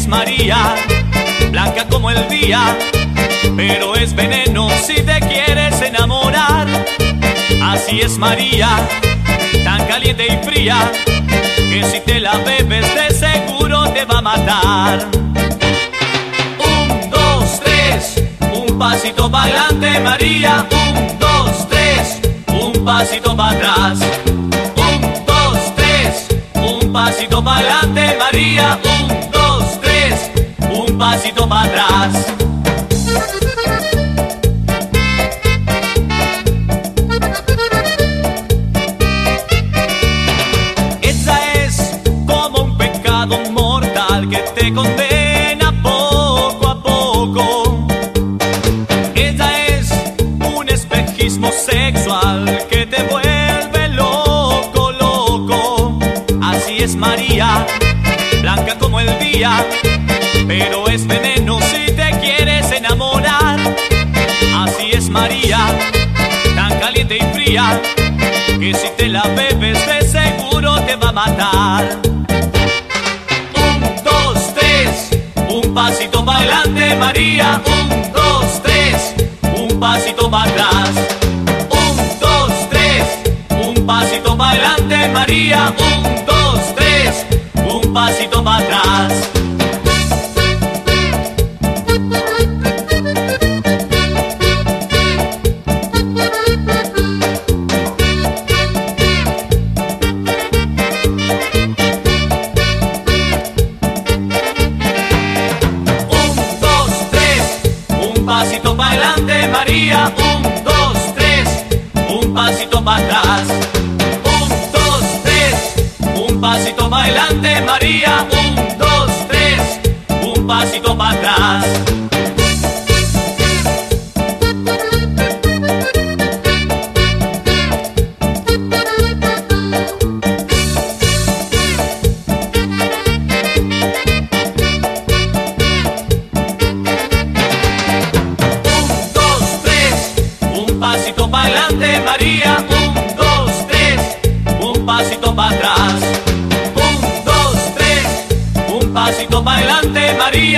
es María, blanca como el día, pero es veneno si te quieres enamorar. Así es María, tan caliente y fría, que si te la bebes de seguro te va a matar. 1, 2, 3, un pasito para adelante María. 1, 2, 3, un pasito para atrás. 1, 2, 3, un pasito para adelante María. 1, 2, 3, un pasito para atrás. Que te condena poco a poco. Ella es un espejismo sexual que te vuelve loco, loco. Así es María, blanca como el día, pero es veneno si te quieres enamorar. Así es María, tan caliente y fría, que si te la bebes de seguro te va a matar. Un pasito para adelante María. 1, 2, 3, un pasito para atrás. 1, 2, 3, un pasito para adelante María. 1, 2, 3, un pasito para atrás. Pasito para adelante María. 1, 2, 3, un pasito para atrás. 1, 2, 3, un pasito para adelante María. 1, 2, 3, un pasito para atrás. Pasito para adelante María. 1, 2, 3, un pasito para atrás. 1, 2, 3, un pasito para adelante María.